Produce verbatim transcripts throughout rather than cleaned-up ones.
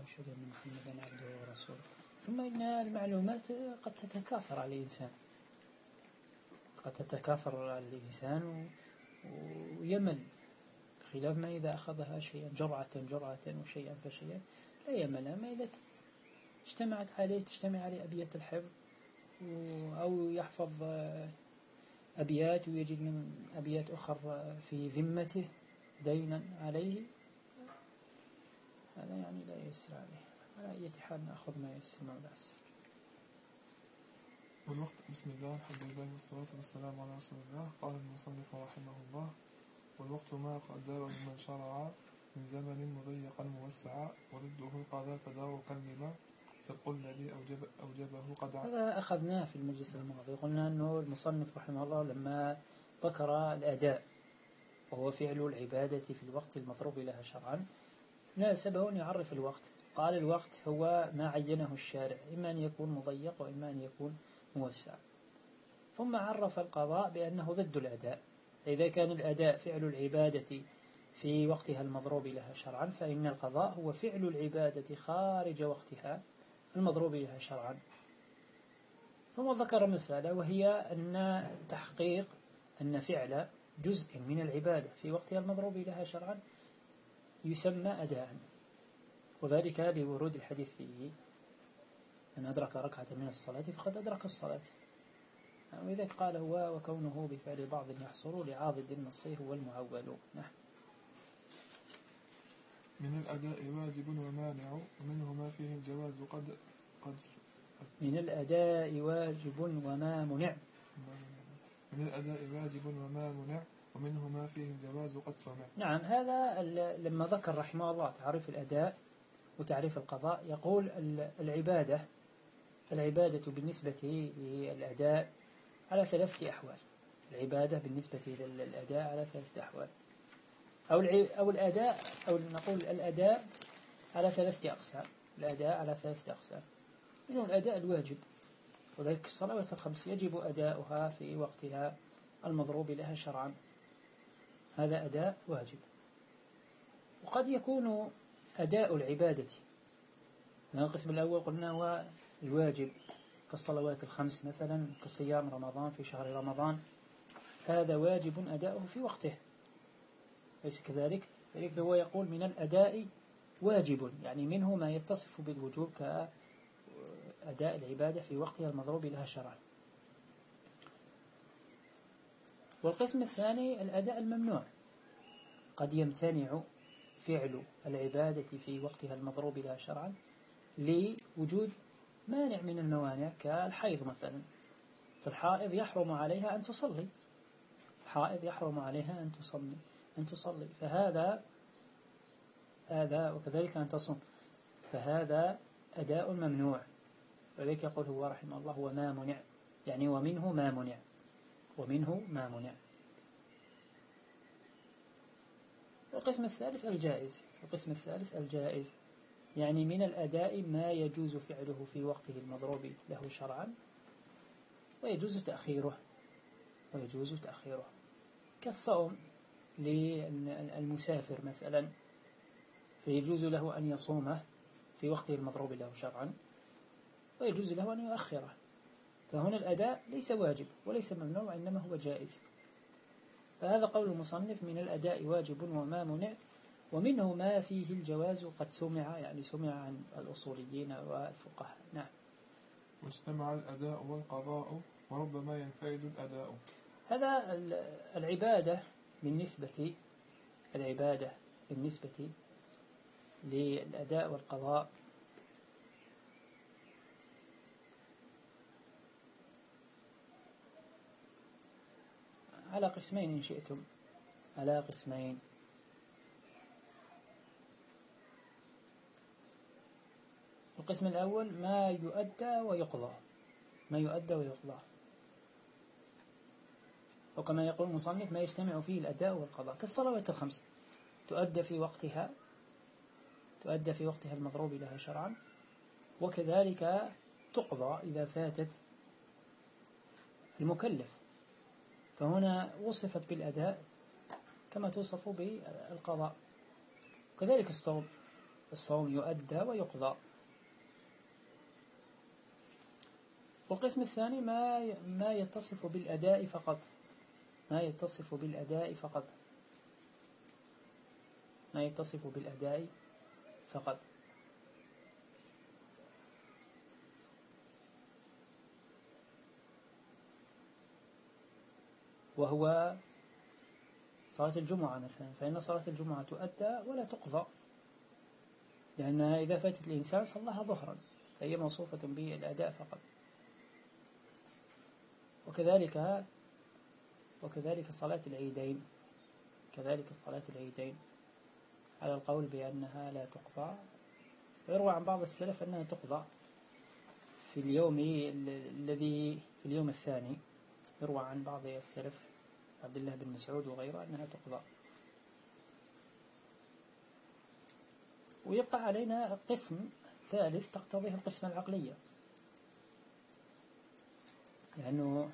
وأشهد أن محمدا عبده ورسوله. ثم إن المعلومات قد تتكاثر على الإنسان قد تتكاثر على الإنسان ويمل، خلاف ما إذا أخذها شيئا جرعة جرعة وشيئا فشيئا لا يمل. ما إذا اجتمعت عليه تجتمع عليه أبيات الحفظ أو يحفظ أبيات ويجد من أبيات أخرى في ذمته دينا عليه، هذا يعني لا يسر عليه. على أي حال نأخذ ما يسر مولا السر. والوقت. بسم الله الحمد لله والصلاة والسلام على رسول الله. قال المصنف رحمه الله: والوقت ما قدره من شرع من زمن مضيقا موسعا، وضده القضاء تداركا لما سبق الذي أوجب أوجبه قدعا. هذا أخذناه في المجلس الماضي، قلنا أنه المصنف رحمه الله لما ذكر الأداء وهو فعل العبادة في الوقت المضروب لها شرعا ناسبه أن يعرف الوقت. قال الوقت هو ما عينه الشارع، إما أن يكون مضيق وإما أن يكون موسع. ثم عرف القضاء بأنه ضد الأداء. إذا كان الأداء فعل العبادة في وقتها المضروب لها شرعا، فإن القضاء هو فعل العبادة خارج وقتها المضروب لها شرعا. ثم ذكر مسألة، وهي أن تحقيق أن فعل جزء من العبادة في وقتها المضروب لها شرعا يسمى أداء، وذلك لورود الحديث فيه: من أدرك ركعة من الصلاة فقد أدرك الصلاة. وإذا قال هو وكونه بفعل بعض يحصر لعاضد النصيح والمعول. نعم. من الأداء واجب ومانع، ومنه ما فيه الجواز قد قد من الأداء واجب وما منع. من الأداء واجب وما منع، ومنه ما فيه الجواز قد سمع. نعم. هذا لما ذكر رحمه الله تعريف الأداء وتعريف القضاء، يقول العبادة العبادة بالنسبة للأداء على ثلاثة أحوال. العبادة بالنسبة للأداء على ثلاثة أحوال، أو أو الأداء أو نقول الأداء على ثلاثة أقسام. الأداء على ثلاثة أقسام، منه الأداء الواجب، وذلك الصلوات الخمس يجب أداؤها في وقتها المضروب لها شرعا، هذا أداء واجب. وقد يكون أداء العبادة من القسم الأول قلنا هو الواجب كالصلوات الخمس مثلا، كصيام رمضان في شهر رمضان، هذا واجب أداؤه في وقته، ليس كذلك؟ فلذلك هو يقول من الأداء واجب، يعني منه ما يتصف بالوجوب كأداء العبادة في وقتها المضروب لها شرعا. والقسم الثاني الأداء الممنوع، قد يمتنع فعل العبادة في وقتها المضروب لها شرعا لوجود مانع من الموانع، كالحيض مثلا. فالحائض يحرم عليها أن تصلي، الحائض يحرم عليها أن تصلي أن تصلي فهذا هذا وكذلك أن تصوم، فهذا أداء ممنوع. ولذلك يقول هو رحمه الله وما منع، يعني ومنه ما منع، ومنه ما منع. القسم الثالث الجائز، القسم الثالث الجائز يعني من الأداء ما يجوز فعله في وقته المضروب له شرعا ويجوز تأخيره ويجوز تأخيره كالصوم للمسافر مثلا، فيجوز له أن يصومه في وقته المضروب له شرعا ويجوز له أن يؤخره. فهنا الأداء ليس واجب وليس ممنوع، وإنما هو جائز. فهذا قول المصنف من الأداء واجب وما منع، ومنه ما فيه الجواز قد سمع، يعني سمع عن الأصوليين والفقهاء. نعم. واجتمع الأداء والقضاء وربما ينفرد الأداء. هذا العبادة بالنسبة العبادة بالنسبة للأداء والقضاء على قسمين إن شئتم، على قسمين. القسم الأول ما يؤدى ويقضى، ما يؤدى ويقضى، وكما يقول المصنف ما يجتمع فيه الأداء والقضاء كالصلوات الخمس، تؤدى في وقتها تؤدى في وقتها المضروب لها شرعا، وكذلك تقضى إذا فاتت المكلف، فهنا وصفت بالأداء كما توصف بالقضاء. كذلك الصوم، الصوم يؤدى ويقضى. والقسم الثاني ما ما يتصف بالأداء فقط، ما يتصف بالأداء فقط ما يتصف بالأداء فقط وهو صلاة الجمعة مثلا، فإن صلاة الجمعة تؤدى ولا تقضى، لأنها إذا فاتت الإنسان صلاها ظهرا فهي موصوفة بالأداء فقط. وكذلك وكذلك صلاة العيدين، كذلك صلاة العيدين على القول بأنها لا تقضى، ويروى عن بعض السلف أنها تقضى في اليوم الذي في اليوم الثاني، يروى عن بعض السلف عبد الله بن مسعود وغيره أنها تقضى. ويبقى علينا قسم ثالث تقتضيه القسمة العقلية، لأنه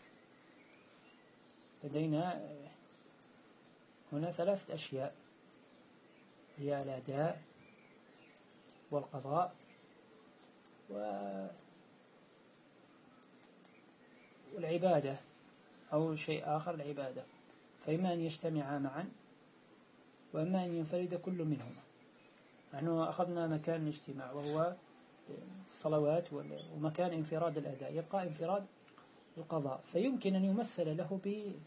لدينا هنا ثلاثة أشياء، هي الأداء والقضاء والعبادة، أو شيء آخر العبادة، فإما أن يجتمعا معا وإما أن ينفرد كل منهما. نحن أخذنا مكان الاجتماع وهو الصلوات، ومكان انفراد الأداء يبقى انفراد القضاء، فيمكن أن يمثل له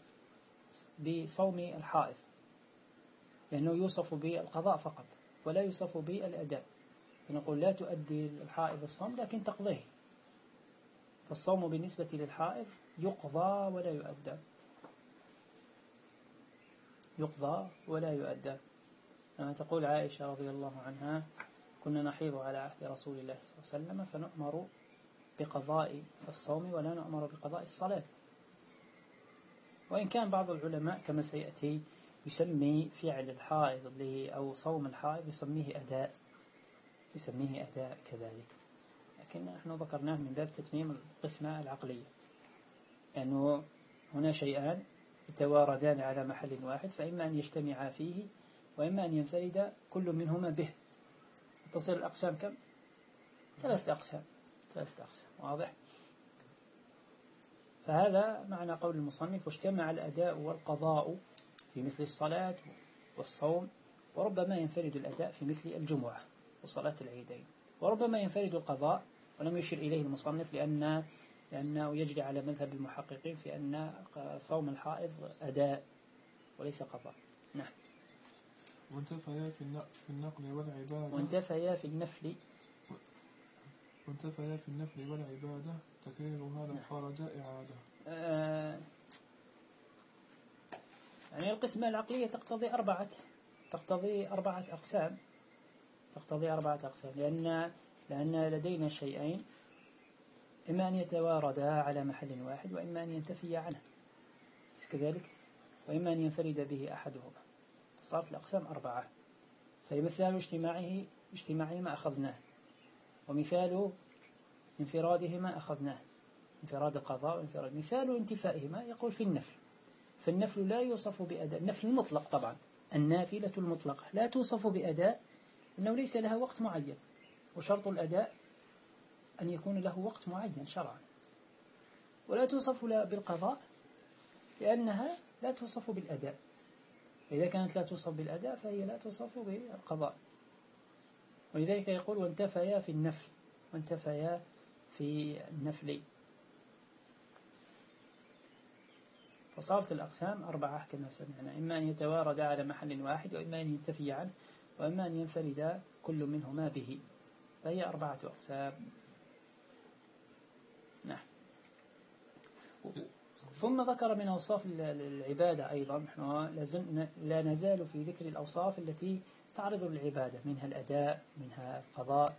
بصوم الحائض، لأنه يوصف بالقضاء فقط ولا يوصف بالأداء، فنقول لا تؤدي الحائض الصوم لكن تقضيه، فالصوم بالنسبة للحائض يقضى ولا يؤدى، يقضى ولا يؤدى. كما تقول عائشة رضي الله عنها: كنا نحيض على عهد رسول الله صلى الله عليه وسلم فنؤمر بقضاء الصوم ولا نؤمر بقضاء الصلاة. وإن كان بعض العلماء كما سيأتي يسمي فعل الحائض أو صوم الحائض يسميه أداء، يسميه أداء كذلك، لكن نحن ذكرناه من باب تتميم القسمة العقلية، لأنه يعني هنا شيئان يتواردان على محل واحد، فإما أن يجتمعا فيه وإما أن ينفرد كل منهما به. تصير الأقسام كم؟ ثلاث أقسام، ثلاث أقسام، واضح؟ فهذا معنى قول المصنف: واجتمع الأداء والقضاء في مثل الصلاة والصوم، وربما ينفرد الأداء في مثل الجمعة وصلاة العيدين، وربما ينفرد القضاء، ولم يشر إليه المصنف لأن لأنه يجري على مذهب المحققين في أن صوم الحائض أداء وليس قضاء. نعم. وانتفيا في النقل والعبادة وانتفيا في النفل وانتفيا في النفل والعبادة تكريرها لو خرج إعادة. آه يعني القسمة العقلية تقتضي أربعة تقتضي أربعة أقسام تقتضي أربعة أقسام لأن لأن لدينا شيئين، إما أن يتواردا على محل واحد وإما أن ينتفي عنه كذلك، وإما أن ينفرد به أحدهما. صارت الأقسام أربعة، فمثال اجتماعه اجتماعهما أخذناه، ومثال انفرادهما أخذناه، انفراد القضاء وانفراد. مثال انتفائهما يقول في النفل، فالنفل لا يوصف بأداء، النفل المطلق طبعا، النافلة المطلقة لا توصف بأداء إنه ليس لها وقت معين، وشرط الأداء أن يكون له وقت معين شرعا، ولا توصف بالقضاء لأنها لا توصف بالأداء، إذا كانت لا توصف بالأداء فهي لا توصف بالقضاء. ولذلك يقول وانتفيا في النفل وانتفيا في النفل. فصارت الأقسام أربعة كما سمعنا، إما أن يتوارد على محل واحد وإما أن ينتفي عنه وإما أن ينفرد كل منهما به، فهي أربعة أقسام. نعم. ثم ذكر من أوصاف العبادة أيضا، نحن لا نزال في ذكر الأوصاف التي تعرض للعبادة، منها الأداء، منها القضاء،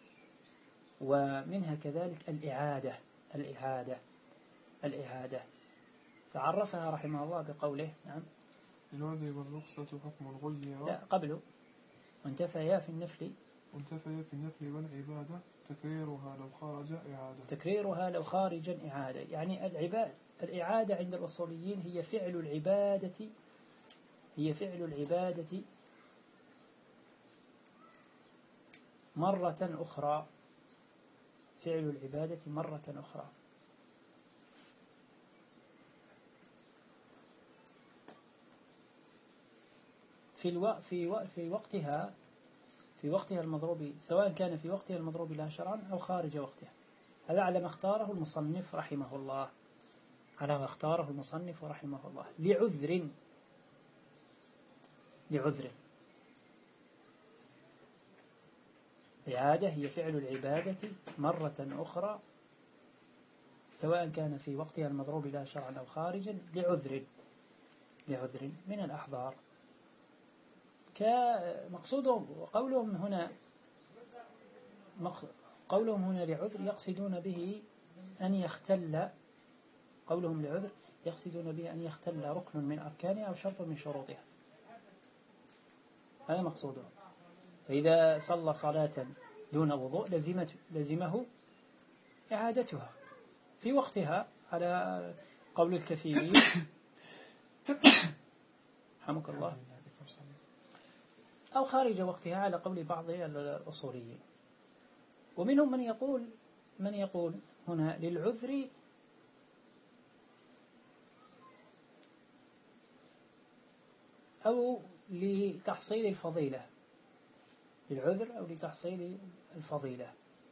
ومنها كذلك الإعادة الإعادة الإعادة فعرفها رحمه الله بقوله: نعم الوذي والرخصة حكم غير. لا قبله وانتفيا في النفل وانتفيا في النفل والعبادة تكريرها لو خارج إعادة تكريرها لو خارجا إعادة. يعني العبادة الإعادة عند الأصوليين هي فعل العبادة هي فعل العبادة مرة أخرى، فعل العبادة مرة أخرى. في الو... في و... في وقتها في وقتها المضروب، سواء كان في وقتها المضروب لها شرعا أو خارج وقتها. هذا على ما اختاره المصنف رحمه الله، على ما اختاره المصنف رحمه الله لعذر لعذر إعادة هي فعل العبادة مرة أخرى، سواء كان في وقتها المضروب لها شرعا أو خارجا، لعذر لعذر من الأحضار. كمقصودهم وقولهم هنا قولهم هنا لعذر يقصدون به أن يختل قولهم لعذر يقصدون به أن يختل ركن من أركانها أو شرط من شروطها، هذا مقصودهم. فإذا صلى صلاة دون وضوء لزمت لزمه إعادتها في وقتها على قول الكثيرين رحمك الله، أو خارج وقتها على قول بعض الأصوليين. ومنهم من يقول من يقول هنا للعذر أو لتحصيل الفضيلة، للعذر أو لتحصيل الفضيلة.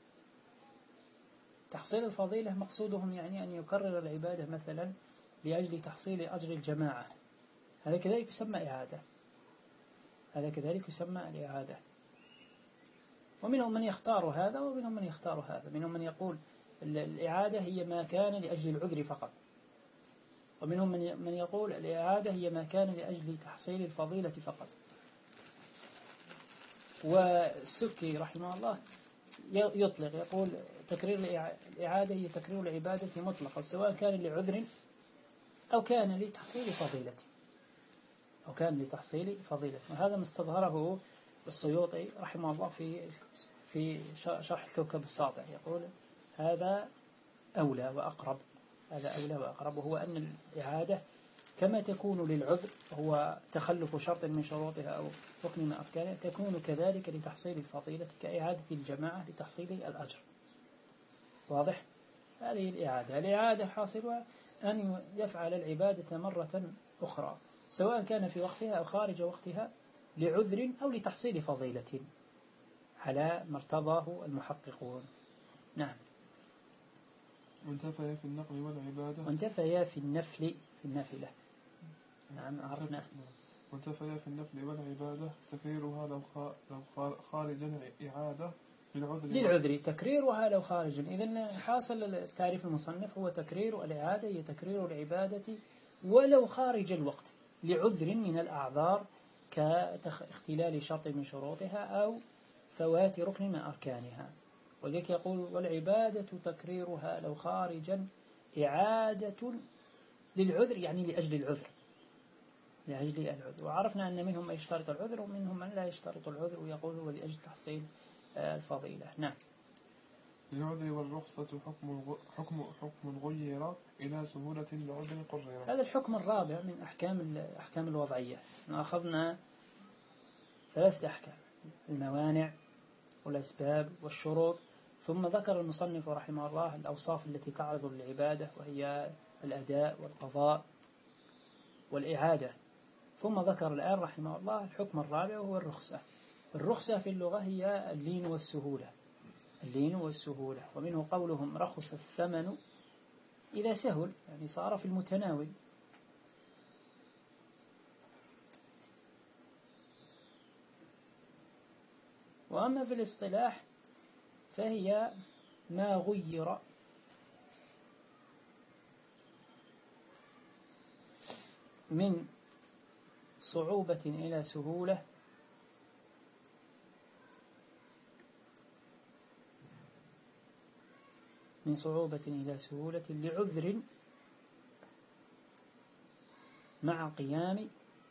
تحصيل الفضيلة مقصودهم يعني أن يكرر العبادة مثلا لأجل تحصيل أجر الجماعة، هذا كذلك يسمى إعادة، هذا كذلك يسمى الإعادة. ومنهم من يختار هذا ومنهم من يختار هذا. منهم من يقول الإعادة هي ما كان لأجل العذر فقط، ومنهم من يقول الإعادة هي ما كان لأجل تحصيل الفضيلة فقط. والسكي رحمه الله يطلق، يقول تكرير الإعادة هي تكرير العبادة مطلقا، سواء كان لعذر أو كان لتحصيل فضيلة أو كان لتحصيل فضيلة. وهذا ما استظهره السيوطي رحمه الله في في شرح الكوكب الساطع، يقول هذا أولى وأقرب، هذا أولى وأقرب، وهو أن الإعادة كما تكون للعذر هو تخلف شرط من شروطها أو ركن من أركانها، تكون كذلك لتحصيل الفضيلة كإعادة الجماعة لتحصيل الأجر. واضح؟ هذه الإعادة الإعادة حاصلها أن يفعل العبادة مرة أخرى، سواء كان في وقتها أو خارج وقتها، لعذر أو لتحصيل فضيلة على ما ارتضاه المحققون. نعم. وانتفى في النقل والعبادة وانتفى في النفل في النافلة. نعم عرفنا. وانتفى في النفل والعبادة تكريرها لو لو خارجا إعادة للعذر للعذر تكريرها لو خارجا. إذن حاصل التعريف المصنف هو تكرير الإعادة هي تكرير العبادة ولو خارج الوقت لعذر من الأعذار كاختلال شرط من شروطها أو فوات ركن من أركانها. وذلك يقول والعبادة تكريرها لو خارجا إعادة للعذر، يعني لأجل العذر لأجل العذر. وعرفنا أن منهم من يشترط العذر ومنهم من لا يشترط العذر ويقول هو لأجل تحصيل الفضيلة. نعم. للعذر والرخصة حكم حكم حكم غير إلى سهولة لعذر قرر. هذا الحكم الرابع من أحكام الأحكام الوضعية. أخذنا ثلاثة أحكام: الموانع والأسباب والشروط، ثم ذكر المصنف رحمه الله الأوصاف التي تعرض للعبادة وهي الأداء والقضاء والإعادة، ثم ذكر الآن رحمه الله الحكم الرابع وهو الرخصة. الرخصة في اللغة هي اللين والسهولة، اللين والسهولة. ومنه قولهم رخص الثمن إذا سهل، يعني صار في المتناول. وأما في الاصطلاح فهي ما غير من صعوبة إلى سهولة من صعوبة إلى سهولة لعذر مع قيام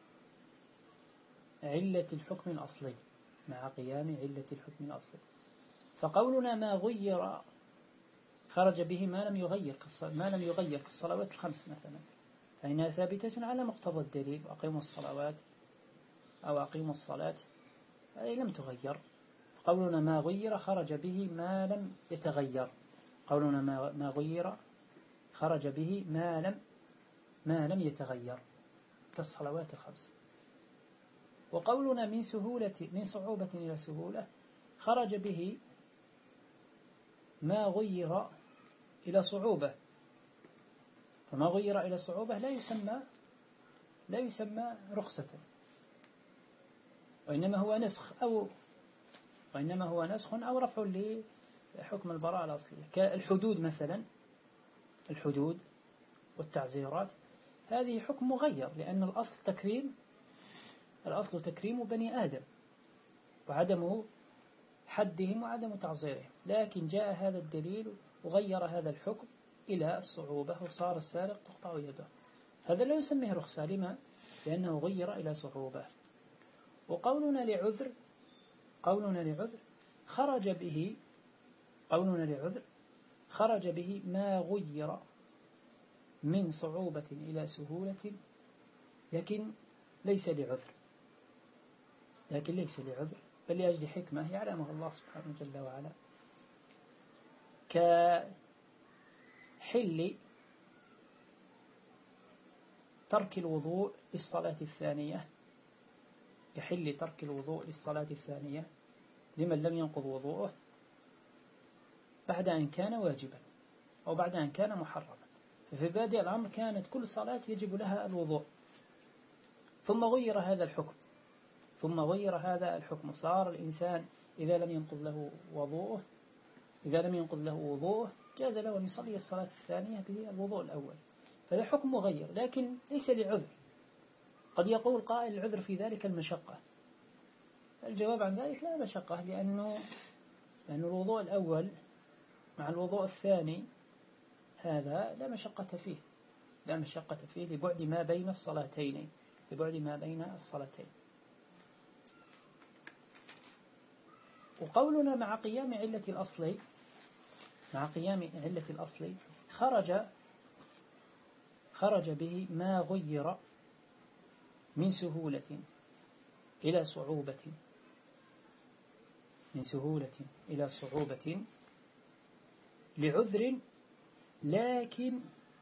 علة الحكم الأصلي مع قيام علة الحكم الأصلي. فقولنا ما غير خرج به ما لم يغير ما لم يغير كالصلوات الخمس مثلا، فإنها ثابتة على مقتضى الدليل: أقيموا الصلوات أو أقيموا الصلاة، هذه لم تغير، قولنا ما غير خرج به ما لم يتغير. قولنا ما غير خرج به ما لم ما لم يتغير كالصلوات الخمس. وقولنا من سهولة من صعوبة إلى سهولة خرج به ما غير إلى صعوبة. فما غير إلى صعوبة لا يسمى لا يسمى رخصة، وإنما هو نسخ أو وإنما هو نسخ أو رفع لحكم البراءة الأصلية. كالحدود مثلا، الحدود والتعزيرات هذه حكم مغير، لأن الأصل تكريم الأصل تكريم بني آدم وعدم حدهم وعدم تعزيرهم، لكن جاء هذا الدليل وغير هذا الحكم إلى الصعوبة وصار السارق تقطع يده. هذا لا يسميه رخصة. لما؟ لأنه غير إلى صعوبة. وقولنا لعذر قولنا لعذر خرج به قولنا لعذر خرج به ما غير من صعوبة إلى سهولة، لكن ليس لعذر لكن ليس لعذر بل لأجل حكمة يعلمها الله سبحانه جل وعلا، كحل ترك الوضوء للصلاة الثانية كحل ترك الوضوء للصلاة الثانية لمن لم ينقض وضوءه بعد أن كان واجبا أو بعد أن كان محرما. ففي بادئ الأمر كانت كل صلاة يجب لها الوضوء، ثم غير هذا الحكم ثم غير هذا الحكم صار الإنسان إذا لم ينقض له وضوءه إذا لم ينقض له وضوءه جاز له أن يصلي الصلاة الثانية بالوضوء الأول. فهذا حكم مغير لكن ليس لعذر. قد يقول قائل العذر في ذلك المشقة. الجواب عن ذلك لا مشقة، لأنه لأن الوضوء الأول مع الوضوء الثاني هذا لا مشقة فيه لا مشقة فيه لبعد ما بين الصلاتين لبعد ما بين الصلاتين. وقولنا مع قيام علة الأصل مع قيام علة الأصل خرج خرج به ما غير من سهولة إلى صعوبة من سهولة إلى صعوبة لعذر، لكن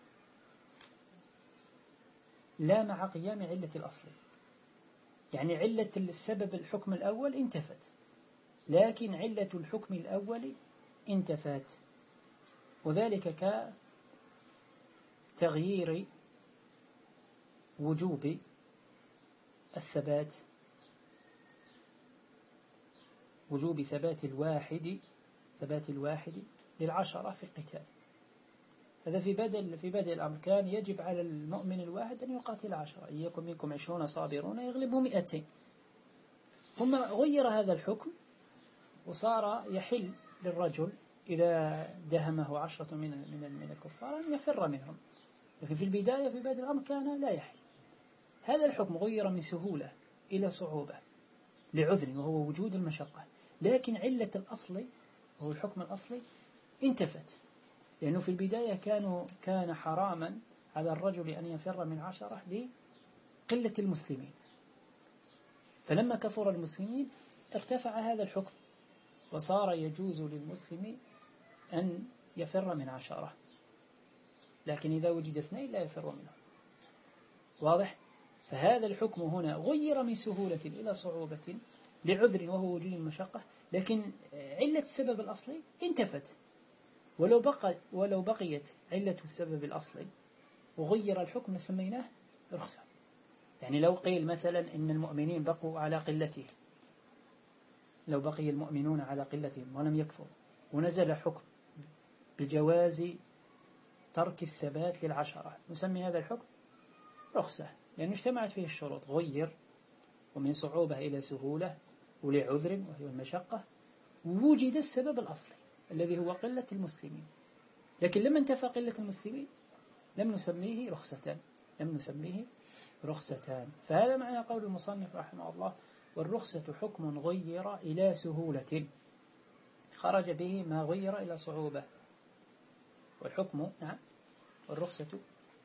لا مع قيام علة الأصل. يعني علة السبب الحكم الأول انتفت، لكن علة الحكم الأول انتفت. وذلك كتغيير وجوب الثبات وجوب ثبات الواحد ثبات الواحد للعشرة في القتال. هذا في بدء في بدء الأمر كان يجب على المؤمن الواحد أن يقاتل عشرة، إن يكن منكم عشرون صابرون يغلبوا مئتين. ثم غير هذا الحكم وصار يحل للرجل إذا دهمه عشرة من من من الكفار أن يفر منهم، لكن في البداية في بدء الأمر كان لا يحل. هذا الحكم غير من سهولة إلى صعوبة لعذر وهو وجود المشقة، لكن علة الأصل وهو الحكم الأصلي انتفت، لأنه في البداية كانوا كان حراما على الرجل أن يفر من عشرة لقلة المسلمين، فلما كثر المسلمين ارتفع هذا الحكم وصار يجوز للمسلم أن يفر من عشرة، لكن إذا وجد اثنين لا يفر منهم. واضح؟ فهذا الحكم هنا غير من سهولة إلى صعوبة لعذر وهو وجود المشقة، لكن علة السبب الأصلي انتفت. ولو بقى ولو بقيت علة السبب الأصلي وغير الحكم سميناه رخصة. يعني لو قيل مثلا إن المؤمنين بقوا على قلتهم لو بقي المؤمنون على قلتهم ولم يكفروا ونزل حكم بجواز ترك الثبات للعشرة، نسمي هذا الحكم رخصة، لأنه اجتمعت فيه الشروط، غير ومن صعوبة إلى سهولة ولعذر وهي المشقة، ووجد السبب الأصلي الذي هو قلة المسلمين. لكن لما انتفى قلة المسلمين لم نسميه رخصة لم نسميه رخصتان. فهذا معنى قول المصنف رحمه الله: والرخصة حكم غير إلى سهولة خرج به ما غير إلى صعوبة. والحكم نعم والرخصة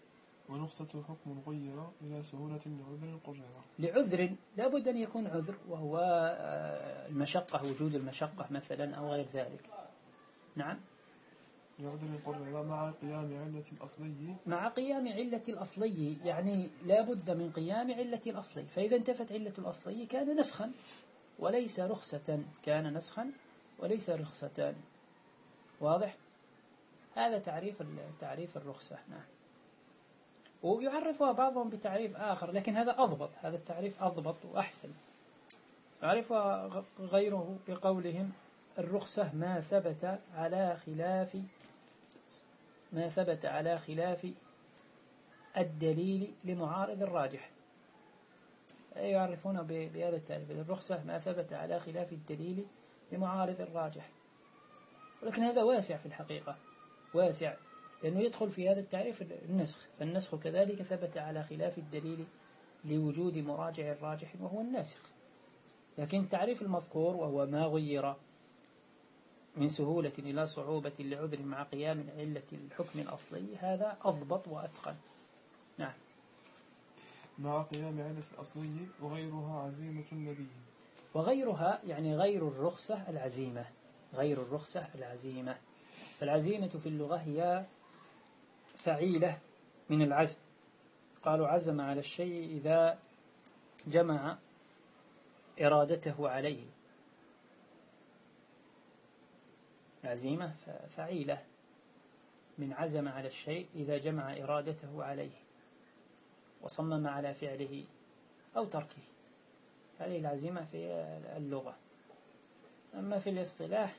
ورخصة حكم غير إلى سهولة لعذر قرر. لعذر لا بد أن يكون عذر، وهو المشقة، وجود المشقة مثلا أو غير ذلك. نعم. لعذر قرر مع قيام علة الأصلي. مع قيام علة الأصلي، يعني لا بد من قيام علة الأصلي، فإذا انتفت علة الأصلي كان نسخا وليس رخصة، كان نسخا وليس رخصة. واضح؟ هذا تعريف تعريف الرخصة. نعم. ويعرفها بعضهم بتعريف آخر، لكن هذا أضبط، هذا التعريف أضبط وأحسن. يعرفها غيره بقولهم: الرخصة ما ثبت على خلاف ما ثبت على خلاف الدليل لمعارض الراجح. يعرفون بهذا التعريف: الرخصة ما ثبت على خلاف الدليل لمعارض الراجح. ولكن هذا واسع في الحقيقة، واسع، لأنه يدخل في هذا التعريف النسخ، فالنسخ كذلك ثبت على خلاف الدليل لوجود مراجع الراجح وهو الناسخ. لكن التعريف المذكور وهو ما غير من سهولة إلى صعوبة لعذر مع قيام علة الحكم الأصلي، هذا أضبط وأتقن. نعم. مع قيام علة الأصلي وغيرها عزيمة النبي. وغيرها يعني غير الرخصة العزيمة، غير الرخصة العزيمة. فالعزيمة في اللغة هي فعيلة من العزم، قالوا عزم على الشيء إذا جمع إرادته عليه. العزيمة فعيلة من عزم على الشيء إذا جمع إرادته عليه وصمم على فعله أو تركه، هذه العزيمة في اللغة. أما في الاصطلاح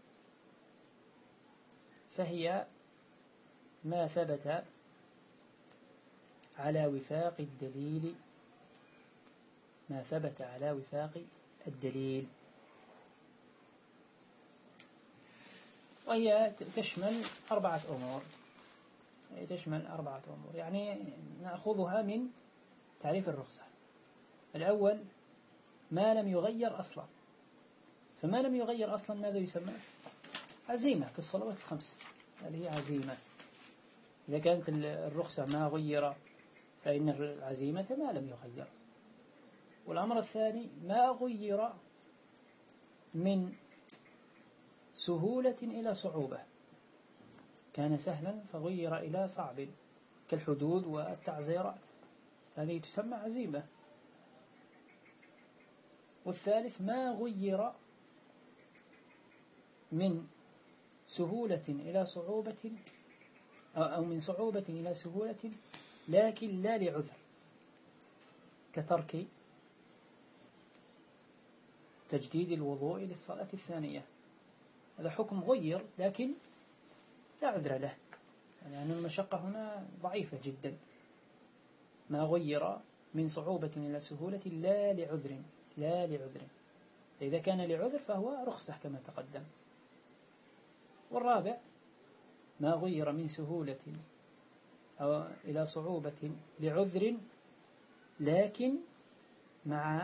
فهي ما ثبت على وفاق الدليل، ما ثبت على وفاق الدليل، وهي تشمل أربعة أمور. هي تشمل أربعة أمور، يعني نأخذها من تعريف الرخصة. الأول ما لم يغير أصلا، فما لم يغير أصلا ماذا يسمى؟ عزيمة، كالصلوات الخمس، هذه عزيمة. إذا كانت الرخصة ما غير فإن العزيمة ما لم يغير. والأمر الثاني ما غير من سهولة إلى صعوبة، كان سهلا فغير إلى صعب، كالحدود والتعزيرات، هذه تسمى عزيمة. والثالث ما غير من سهولة إلى صعوبة أو من صعوبة إلى سهولة لكن لا لعذر، كترك تجديد الوضوء للصلاة الثانية، هذا حكم غير لكن لا عذر له، يعني المشقة هنا ضعيفة جدا. ما غير من صعوبة إلى سهولة لا لعذر، لا لعذر، إذا كان لعذر فهو رخصة كما تقدم. والرابع ما غير من سهولة أو إلى صعوبة لعذر لكن مع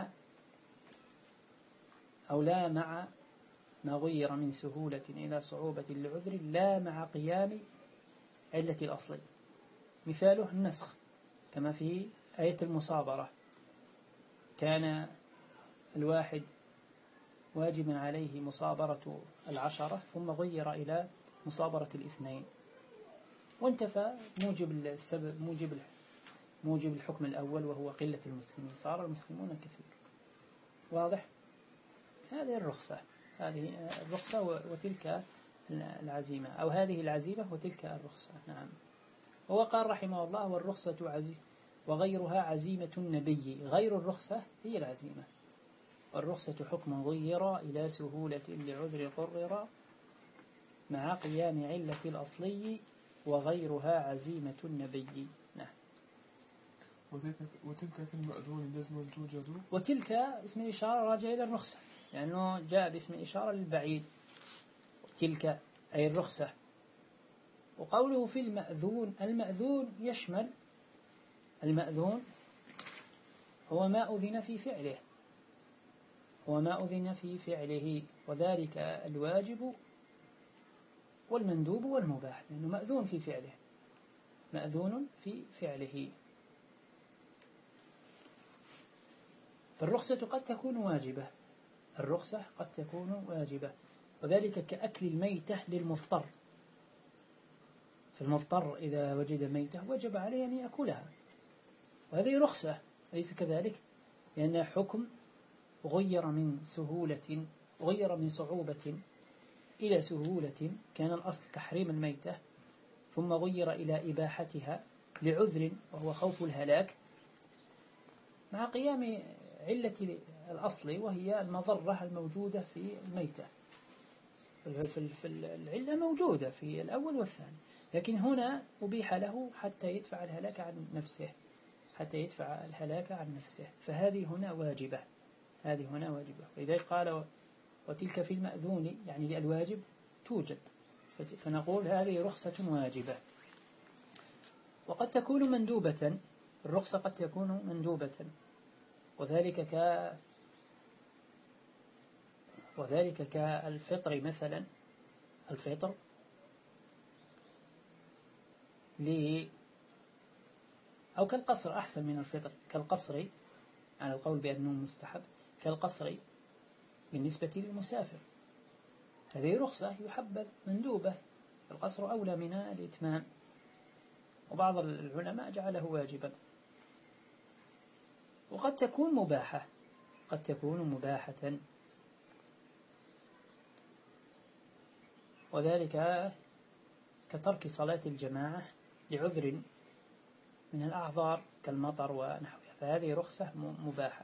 أو لا مع ما غير من سهولة إلى صعوبة لعذر لا مع قيام علة الأصل. مثاله النسخ، كما في آية المصابرة، كان الواحد واجب عليه مصابرة العشرة ثم غير إلى مصابرة الاثنين، وانتفى موجب السبب موجب موجب الحكم الأول وهو قلة المسلمين، صار المسلمون كثير. واضح؟ هذه الرخصة، هذه الرخصة وتلك العزيمة، أو هذه العزيمة وتلك الرخصة. نعم. هو قال رحمه الله: والرخصة عزيمة وغيرها عزيمة النبي. غير الرخصة هي العزيمة. والرخصة حكم غير إلى سهولة لعذر قرر مع قيام علة الأصلي وغيرها عزيمة النبي. نعم. وتلك في المأذون لازم توجد. وتلك اسم الإشارة راجع إلى الرخصة، لأنه جاء باسم الإشارة للبعيد. وتلك أي الرخصة. وقوله في المأذون، المأذون يشمل المأذون هو ما أذن في فعله، هو ما أذن في فعله، وذلك الواجب والمندوب والمباح، لأنه مأذون في فعله. مأذون في فعله. فالرخصة قد تكون واجبة، الرخصة قد تكون واجبة، وذلك كأكل الميتة للمضطر. فالمضطر إذا وجد ميتة وجب عليه أن يأكلها، وهذه رخصة، أليس كذلك؟ لأن حكم غير من سهولة غير من صعوبة إلى سهولة، كان الأصل تحريم الميتة ثم غير إلى إباحتها لعذر وهو خوف الهلاك، مع قيام علة الأصل وهي المضرة الموجودة في الميتة. فالعلة موجودة في الأول والثاني، لكن هنا أبيح له حتى يدفع الهلاك عن نفسه حتى يدفع الهلاك عن نفسه فهذه هنا واجبة هذه هنا واجبة. ولذلك قال وتلك في المأذون، يعني الواجب توجد، فنقول هذه رخصة واجبة. وقد تكون مندوبة، الرخصة قد تكون مندوبة، وذلك ك وذلك كالفطر مثلا، الفطر لي أو كالقصر، أحسن من الفطر، كالقصر على القول بأنه مستحب، كالقصر بالنسبة للمسافر، هذه رخصة يحبذ مندوبة، القصر أولى من الإتمام، وبعض العلماء جعله واجبا. وقد تكون مباحة قد تكون مباحة وذلك كترك صلاة الجماعة لعذر من الأعذار كالمطر ونحوها، فهذه رخصة مباحة.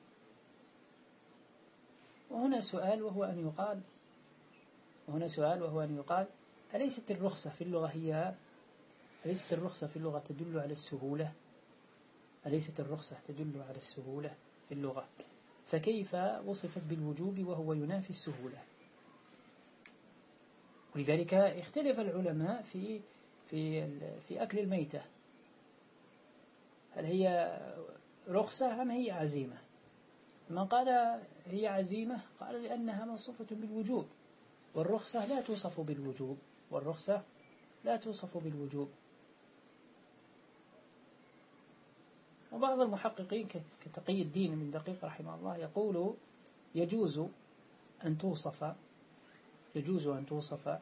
وهنا سؤال وهو أن يقال وهنا سؤال وهو أن يقال أليست الرخصة في اللغة هي أليست الرخصة في اللغة تدل على السهولة أليست الرخصة تدل على السهولة في اللغة، فكيف وصفت بالوجوب وهو ينافي السهولة؟ ولذلك اختلف العلماء في في في أكل الميتة، هل هي رخصة أم هي عزيمة؟ من قال هي عزيمة قال لأنها موصوفة بالوجوب، والرخصة لا توصف بالوجوب والرخصة لا توصف بالوجوب. وبعض المحققين كتقي الدين من دقيق رحمه الله يقول يجوز أن توصف يجوز أن توصف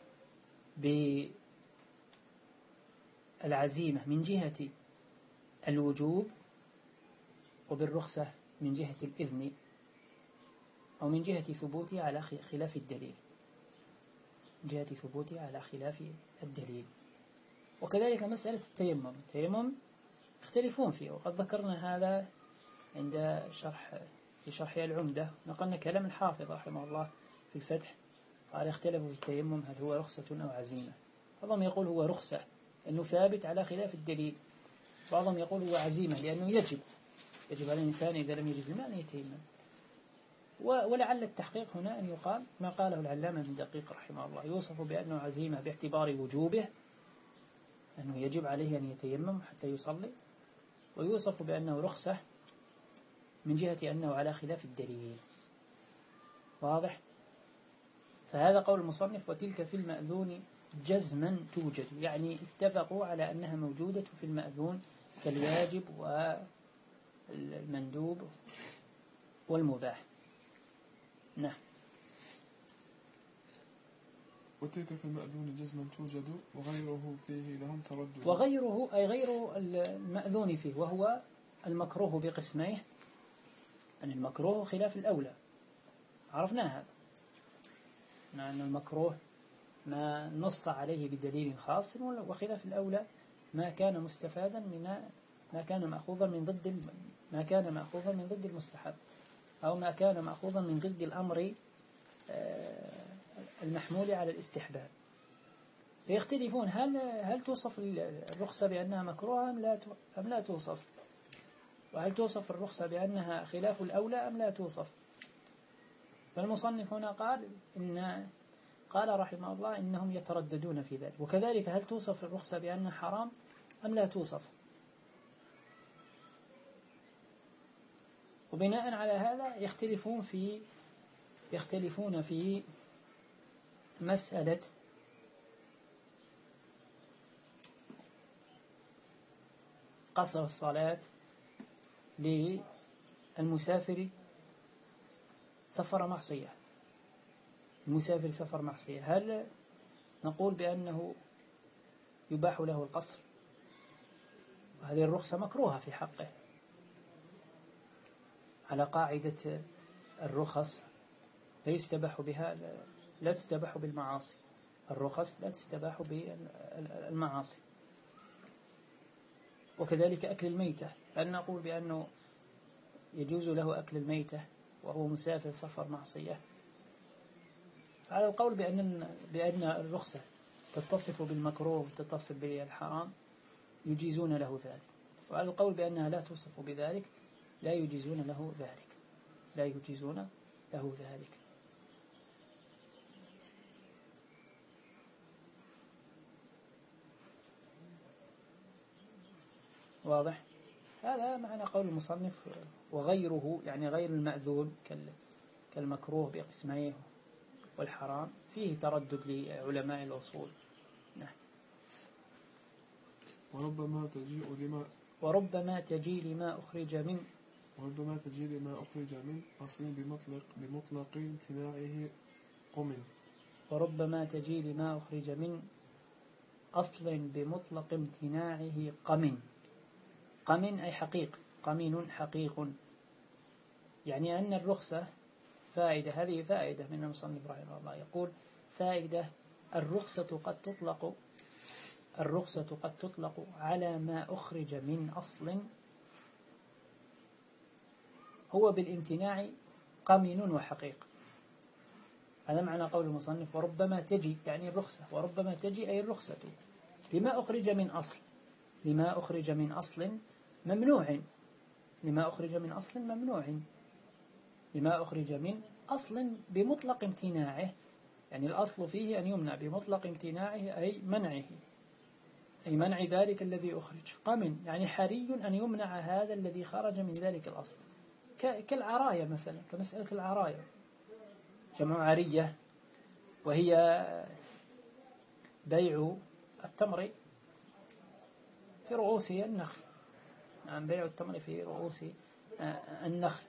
بالعزيمة من جهة الوجوب، وبالرخصة من جهة الإذن أو من جهة ثبوتها على خلاف الدليل من جهة ثبوتها على خلاف الدليل. وكذلك مسألة التيمم التيمم يختلفون فيه، وقد ذكرنا هذا عند شرح في شرح العمدة، نقلنا كلام الحافظ رحمه الله في الفتح، قال اختلفوا في التيمم هل هو رخصة أو عزيمة. بعضهم يقول هو رخصة لأنه ثابت على خلاف الدليل، بعضهم يقول هو عزيمة لأنه يجب يجب على الإنسان إذا لم يجد الماء أن يتيمم. ولعل التحقيق هنا أن يقال ما قاله العلامة ابن دقيق رحمه الله، يوصف بأنه عزيمة باعتبار وجوبه أنه يجب عليه أن يتيمم حتى يصلي، ويوصف بأنه رخصة من جهة أنه على خلاف الدليل. واضح؟ فهذا قول المصنف وتلك في المأذون جزما توجد، يعني اتفقوا على أنها موجودة في المأذون كالواجب والمندوب والمباح. نعم. وتلك في المأذون جزما توجد وغيره فيه لهم تردد. وغيره أي غير المأذون فيه، وهو المكروه بقسميه، أن المكروه خلاف الأولى، عرفنا هذا، أن المكروه ما نص عليه بدليل خاص، وخلاف الأولى ما كان مستفادا من ما كان مأخوذا من ضد ما كان مأخوذا من ضد المستحب، أو ما كان مأخوذا من ضد الأمر المحمول على الاستحباب. فيختلفون هل هل توصف الرخصة بأنها مكروهة أم لا أم لا توصف، وهل توصف الرخصة بأنها خلاف الأولى أم لا توصف. فالمصنف هنا قال إن قال رحمه الله إنهم يترددون في ذلك. وكذلك هل توصف الرخصة بأنها حرام أم لا توصف. وبناء على هذا يختلفون في يختلفون في مسألة قصر الصلاة للمسافر سفر معصية، المسافر سفر معصية، هل نقول بأنه يباح له القصر؟ وهذه الرخصة مكروهة في حقه على قاعدة الرخص لا يستباح بها، لا تستباح بالمعاصي، الرخص لا تستباح بالمعاصي. وكذلك أكل الميتة، هل نقول بأنه يجوز له أكل الميتة وهو مسافر سفر معصية؟ على القول بأن بأن الرخصة تتصف بالمكروه وتتصف بالحرام يجيزون له ذلك، وعلى القول بأنها لا توصف بذلك لا يجيزون له ذلك، لا يجيزون له ذلك. واضح؟ هذا معنى قول المصنف وغيره، يعني غير المأذون كالمكروه بقسميه والحرام فيه تردد لعلماء الأصول. نعم. وربما تجيء لما وربما تجي لما أخرج من وربما تجي لما أخرج من أصل بمطلق بمطلق امتناعه قم وربما تجي لما أخرج من أصل بمطلق امتناعه قم. قم أي حقيق، قمين حقيق، يعني أن الرخصة فائدة، هذه فائدة من المصنف رحمه الله، يقول فائدة الرخصة قد تطلق الرخصة قد تطلق على ما أخرج من أصل هو بالامتناع قمين وحقيق. هذا معنى قول المصنف وربما تجي، يعني الرخصة، وربما تجي أي الرخصة لما أخرج من أصل، لما أخرج من أصل ممنوع، لما أخرج من أصل ممنوع، لما أخرج من أصل بمطلق امتناعه، يعني الأصل فيه أن يمنع بمطلق امتناعه أي منعه، أي منع ذلك الذي أخرج. قمن يعني حري أن يمنع هذا الذي خرج من ذلك الأصل، كالعراية مثلا، كمسألة العراية، جمع عرية وهي بيع التمر في رؤوس النخل، عن بيع التمر في رؤوس النخل.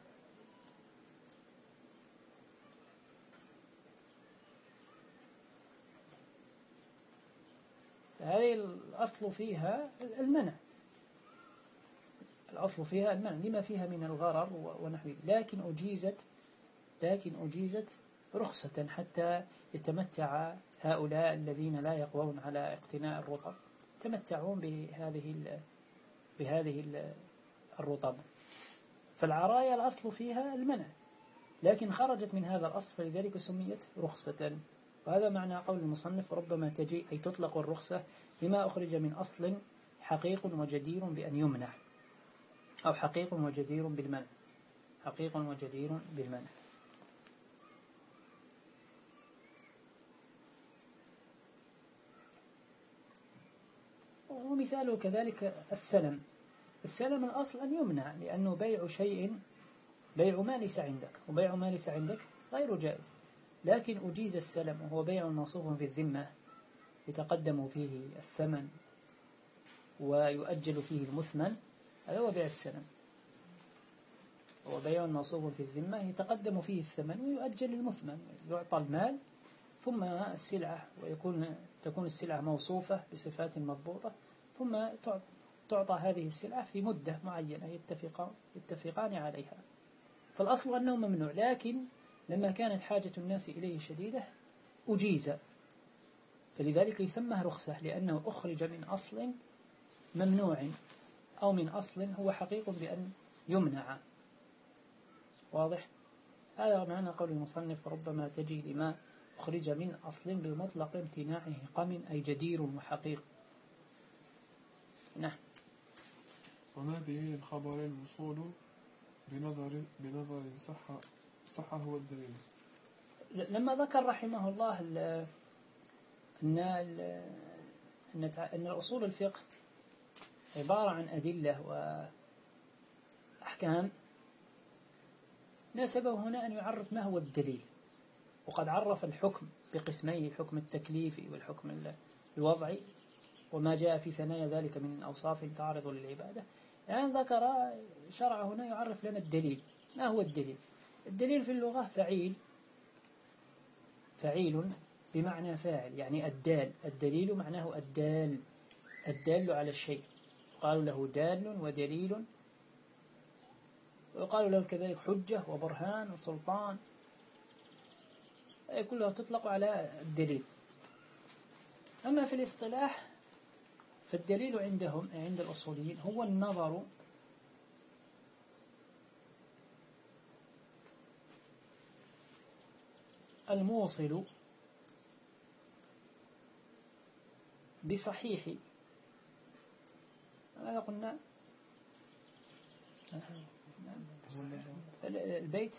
هذه الأصل فيها المنع، الأصل فيها المنع لما فيها من الغرر ونحوه، لكن أجيزت لكن أجيزت رخصة حتى يتمتع هؤلاء الذين لا يقوون على اقتناء الرطب، يتمتعون بهذه بهذه الرطب. فالعرايا الأصل فيها المنع، لكن خرجت من هذا الأصل فلذلك سميت رخصة. وهذا معنى قول المصنف ربما تجي أي تطلق الرخصة لما أخرج من أصل حقيق وجدير بأن يمنع، أو حقيق وجدير بالمنع، حقيق وجدير بالمنع. ومثاله كذلك السلم، السلم الأصل أن يمنع، لأنه بيع شيء، بيع ما ليس عندك، وبيع ما ليس عندك غير جائز، لكن أجيز السلم وهو بيع موصوف في الذمة يتقدم فيه الثمن ويؤجل فيه المثمن، هذا هو بيع السلم، هو بيع موصوف في الذمة يتقدم فيه الثمن ويؤجل المثمن، يعطى المال ثم السلعة، ويكون تكون السلعة موصوفة بصفات مضبوطة، ثم تعطى هذه السلعة في مدة معينة يتفقان يتفقان عليها. فالأصل أنه ممنوع، لكن لما كانت حاجة الناس إليه شديدة أجيز، فلذلك يسمى رخصة، لأنه أخرج من أصل ممنوع أو من أصل هو حقيق بأن يمنع. واضح؟ هذا معنى قول المصنف ربما تجي لما أخرج من أصل بمطلق امتناعه قم أي جدير وحقيق. نعم. وما به الخبر الوصول بنظر بنظر صح صح هو الدليل. لما ذكر رحمه الله أن أن الأصول الفقه عبارة عن أدلة وأحكام، ناسبه هنا أن يعرف ما هو الدليل، وقد عرف الحكم بقسميه، الحكم التكليفي والحكم الوضعي، وما جاء في ثنايا ذلك من أوصاف تعرض للعبادة. يعني ذكر شرع هنا يعرف لنا الدليل. ما هو الدليل؟ الدليل في اللغة فعيل، فعيل بمعنى فاعل، يعني الدال. الدليل معناه الدال، الدال على الشيء. قالوا له دال ودليل، وقالوا له كذلك حجة وبرهان وسلطان، كلها تطلق على الدليل. أما في الاصطلاح فالدليل عندهم عند الأصوليين هو النظر الموصل بصحيح، ماذا قلنا؟ البيت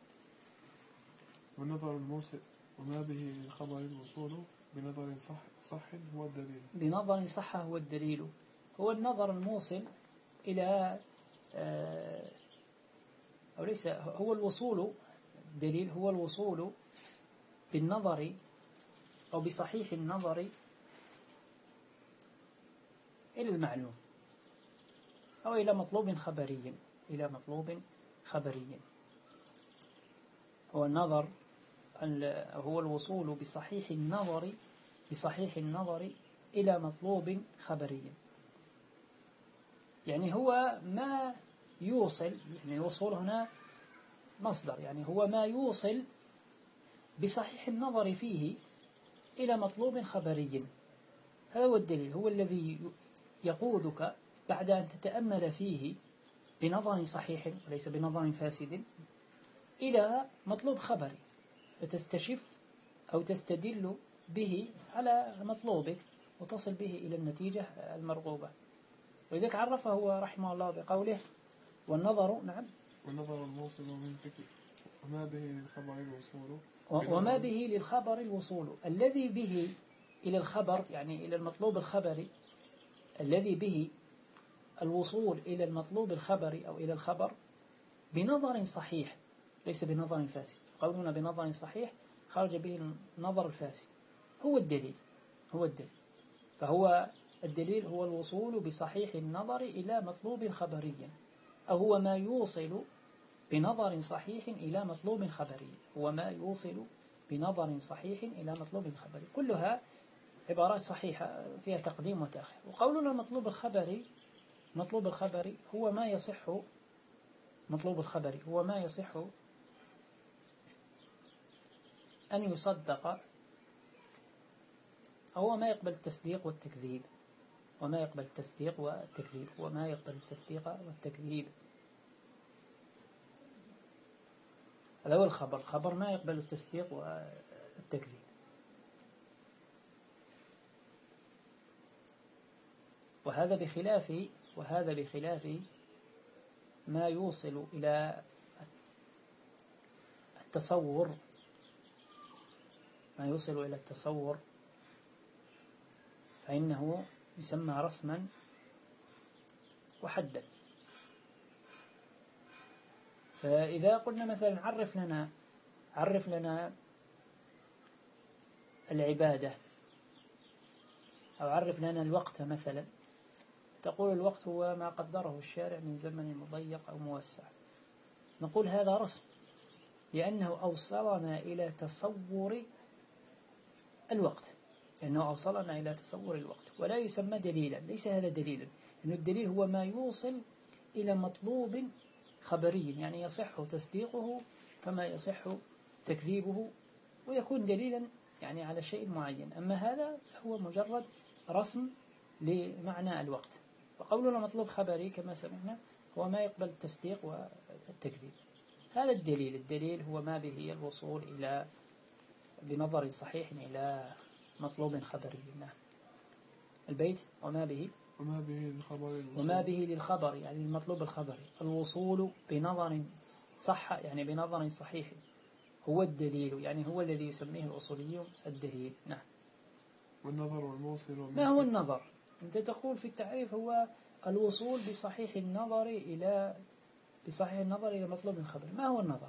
والنظر الموصل وما به للخبر الوصول بنظر صح صح هو الدليل. بنظر صح هو الدليل، هو النظر الموصل إلى أو ليس هو الوصول. الدليل هو الوصول بالنظر أو بصحيح النظر إلى المعلوم أو إلى مطلوب خبري، إلى مطلوب خبري. هو النظر هو الوصول بصحيح النظر بصحيح النظر إلى مطلوب خبري. يعني هو ما يوصل، يعني الوصول هنا مصدر، يعني هو ما يوصل بصحيح النظر فيه إلى مطلوب خبري. هذا هو الدليل، هو الذي يقودك بعد أن تتأمل فيه بنظر صحيح وليس بنظر فاسد إلى مطلوب خبري، فتستشف أو تستدل به على مطلوبك وتصل به إلى النتيجة المرغوبة. ولذلك عرفه هو رحمه الله بقوله والنظر. نعم. والنظر الموصل من فكر وما به للخبر الوصول وما به للخبر الوصول، الذي به إلى الخبر يعني إلى المطلوب الخبري، الذي به الوصول إلى المطلوب الخبري أو إلى الخبر بنظر صحيح ليس بنظر فاسد. قولنا بنظر صحيح خرج به النظر الفاسد. هو الدليل، هو الدليل. فهو الدليل هو الوصول بصحيح النظر إلى مطلوب خبري، أو هو ما يوصل بنظر صحيح إلى مطلوب خبري، هو ما يوصل بنظر صحيح إلى مطلوب خبري. كلها عبارات صحيحة فيها تقديم وتأخير. وقولنا المطلوب الخبري، مطلوب الخبري هو ما يصح، مطلوب الخبري هو ما يصح أن يصدق، هو ما يقبل التصديق والتكذيب، وما يقبل التصديق والتكذيب، وما يقبل التصديق والتكذيب. هذا هو الخبر، الخبر ما يقبل التصديق والتكذيب. وهذا بخلاف وهذا بخلاف ما يوصل إلى التصور، ما يوصل إلى التصور فإنه يسمى رسما وحدا. فإذا قلنا مثلا عرف لنا عرف لنا العبادة أو عرف لنا الوقت مثلا، تقول الوقت هو ما قدره الشارع من زمن مضيق أو موسع. نقول هذا رسم لأنه أوصلنا إلى تصور الوقت، لأنه أوصلنا إلى تصور الوقت، ولا يسمى دليلا. ليس هذا دليلا، لأن الدليل هو ما يوصل إلى مطلوب خبري، يعني يصح تصديقه كما يصح تكذيبه، ويكون دليلا يعني على شيء معين. أما هذا فهو مجرد رسم لمعنى الوقت. وقولنا مطلوب خبري كما سمعنا هو ما يقبل التصديق والتكذيب. هذا الدليل، الدليل هو ما به الوصول إلى بنظر صحيح إلى مطلوب خبري. البيت وما به وما به للخبر وما به للخبر يعني المطلوب الخبري، الوصول بنظر صح يعني بنظر صحيح هو الدليل، يعني هو الذي يسميه الأصوليون الدليل. نعم. والنظر الموصل ما هو النظر؟ أنت تقول في التعريف هو الوصول بصحيح النظر إلى بصحيح النظر إلى مطلوب الخبر. ما هو النظر؟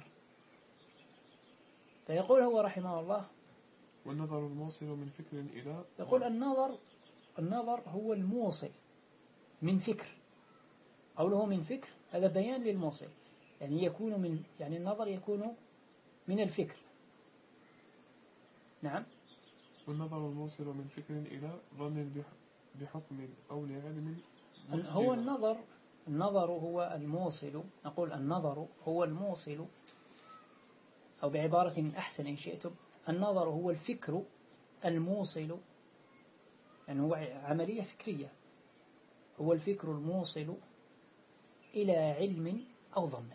فيقول هو رحمه الله والنظر الموصل من فكر إلى، يقول النظر النظر هو الموصل من فكر قوله من فكر هذا بيان للموصل، يعني يكون من يعني النظر يكون من الفكر. نعم. والنظر الموصل من فكر إلى ظن بحكم أو لعلم مسجل. هو النظر النظر هو الموصل، نقول النظر هو الموصل، أو بعبارة أحسن إن شئتم، النظر هو الفكر الموصل، يعني هو عملية فكرية، هو الفكر الموصل إلى علم أو ظن.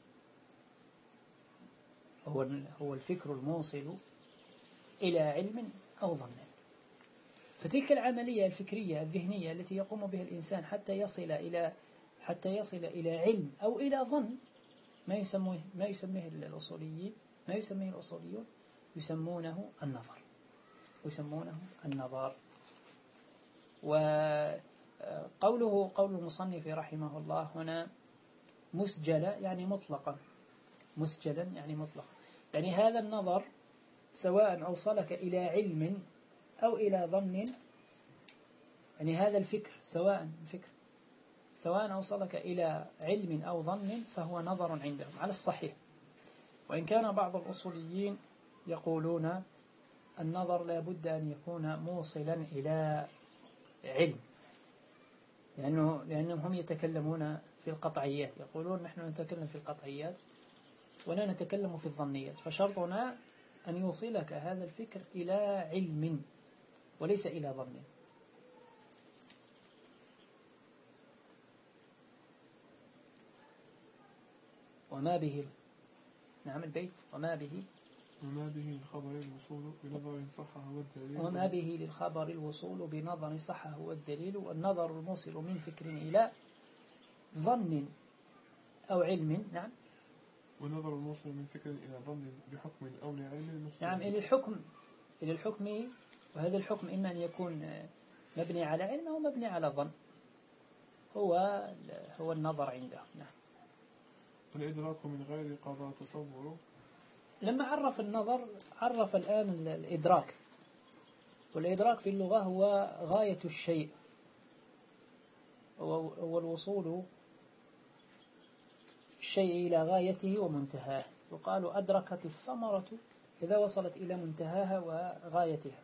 هو هو الفكر الموصل إلى علم أو ظن. فتلك العملية الفكرية الذهنية التي يقوم بها الإنسان حتى يصل إلى حتى يصل إلى علم أو إلى ظن، ما يسميه ما يسميه الأصوليين ما يسميه الأصوليون يسمونه النظر، يسمونه النظر. وقوله قول المصنف رحمه الله هنا مسجلا يعني مطلقا، مسجلا يعني مطلقا، يعني هذا النظر سواء أوصلك إلى علم أو إلى ظن، يعني هذا الفكر سواء الفكر سواء أوصلك إلى علم أو ظن فهو نظر عندهم على الصحيح. وإن كان بعض الأصوليين يقولون النظر لا بد أن يكون موصلا إلى علم، لأنه لأنهم هم يتكلمون في القطعيات، يقولون نحن نتكلم في القطعيات ولا نتكلم في الظنيات، فشرطنا أن يوصلك هذا الفكر إلى علم وليس إلى ظن. وما به نعم البيت وما به وما به للخبر الوصول بنظر صح هو الدليل وما به للخبر الوصول بنظر صح هو الدليل. والنظر الموصل من فكر إلى ظن أو علم. نعم. والنظر الموصل من فكر إلى ظن بحكم أو لعلم مسجل. نعم إلى الحكم إلى الحكم، وهذا الحكم إما أن يكون مبني على علم أو مبني على ظن، هو هو النظر عنده. نعم. الإدراك من غير قضاء تصور. لما عرف النظر عرف الآن الإدراك، والإدراك في اللغة هو غاية الشيء، هو الوصول الشيء إلى غايته ومنتهاه. وقالوا أدركت الثمرة إذا وصلت إلى منتهاها وغايتها.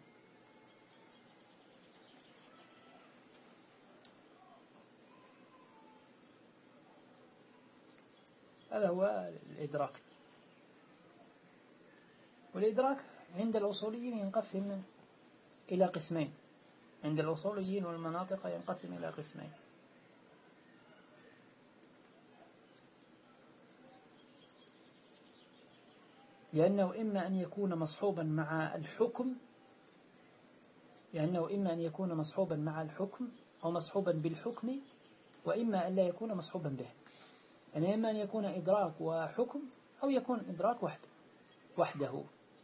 هذا هو الإدراك. والإدراك عند الأصوليين ينقسم إلى قسمين، عند الأصوليين والمناطق ينقسم إلى قسمين. لأنه إما أن يكون مصحوبا مع الحكم لأنه إما أن يكون مصحوبا مع الحكم أو مصحوبا بالحكم، وإما أن لا يكون مصحوبا به. يعني إما أن يكون إدراك وحكم أو يكون إدراك وحده وحده.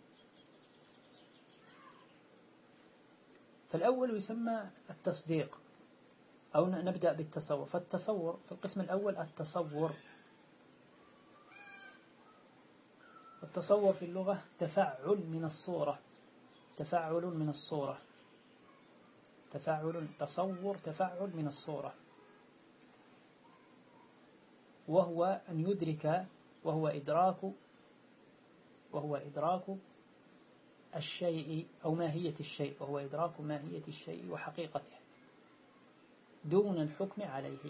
فالأول يسمى التصديق، أو نبدأ بالتصور. فالتصور في القسم الأول التصور. التصور في اللغة تفعل من الصورة، تفعل من الصورة، تفعل تصور تفعل من الصورة، وهو أن يدرك وهو إدراك وهو إدراك الشيء أو ماهية الشيء، وهو إدراك ماهية الشيء وحقيقته دون الحكم عليه.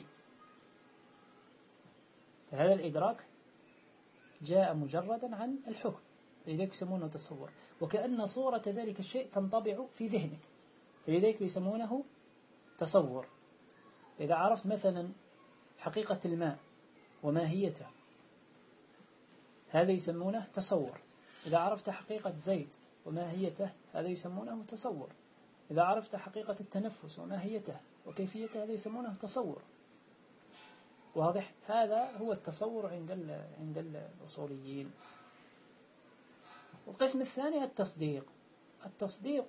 فهذا الإدراك جاء مجردا عن الحكم، لذلك يسمونه تصور، وكأن صورة ذلك الشيء تنطبع في ذهنك، فلذلك يسمونه تصور. إذا عرفت مثلا حقيقة الماء وماهيته هذا يسمونه تصور. إذا عرفت حقيقة زيد وماهيته هذا يسمونه تصور. إذا عرفت حقيقة التنفس وماهيته وكيفيته هذا يسمونه تصور. واضح؟ هذا هو التصور عند عند الأصوليين. والقسم الثاني التصديق. التصديق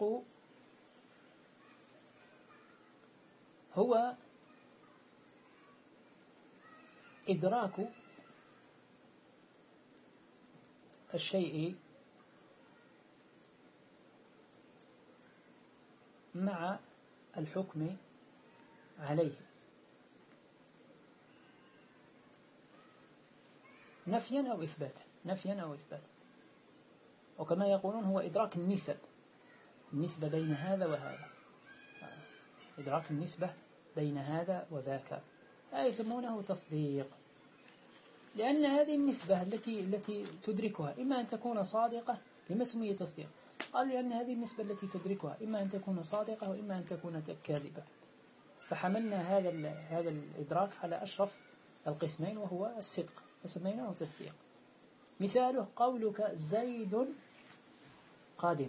هو إدراك الشيء مع الحكم عليه. نفيا أو إثباتا، نفيا أو إثباتا. وكما يقولون هو إدراك النسب، النسبة بين هذا وهذا، إدراك النسبة بين هذا وذاك، هذا يسمونه تصديق. لأن هذه النسبة التي التي تدركها إما أن تكون صادقة، لما سمي تصديق؟ قالوا لأن هذه النسبة التي تدركها إما أن تكون صادقة وإما أن تكون كاذبة، فحملنا هذا هذا الإدراك على أشرف القسمين وهو الصدق، فسميناه تصديق. مثاله قولك زيد قادم،